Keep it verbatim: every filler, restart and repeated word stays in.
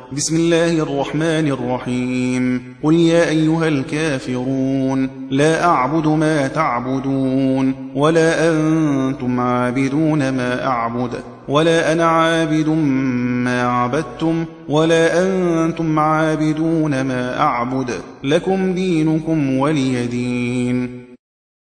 بسم الله الرحمن الرحيم قل يا أيها الكافرون لا أعبد ما تعبدون ولا أنتم عابدون ما أعبد ولا أنا عابد ما عبدتم ولا أنتم عابدون ما أعبد لكم دينكم ولي دين.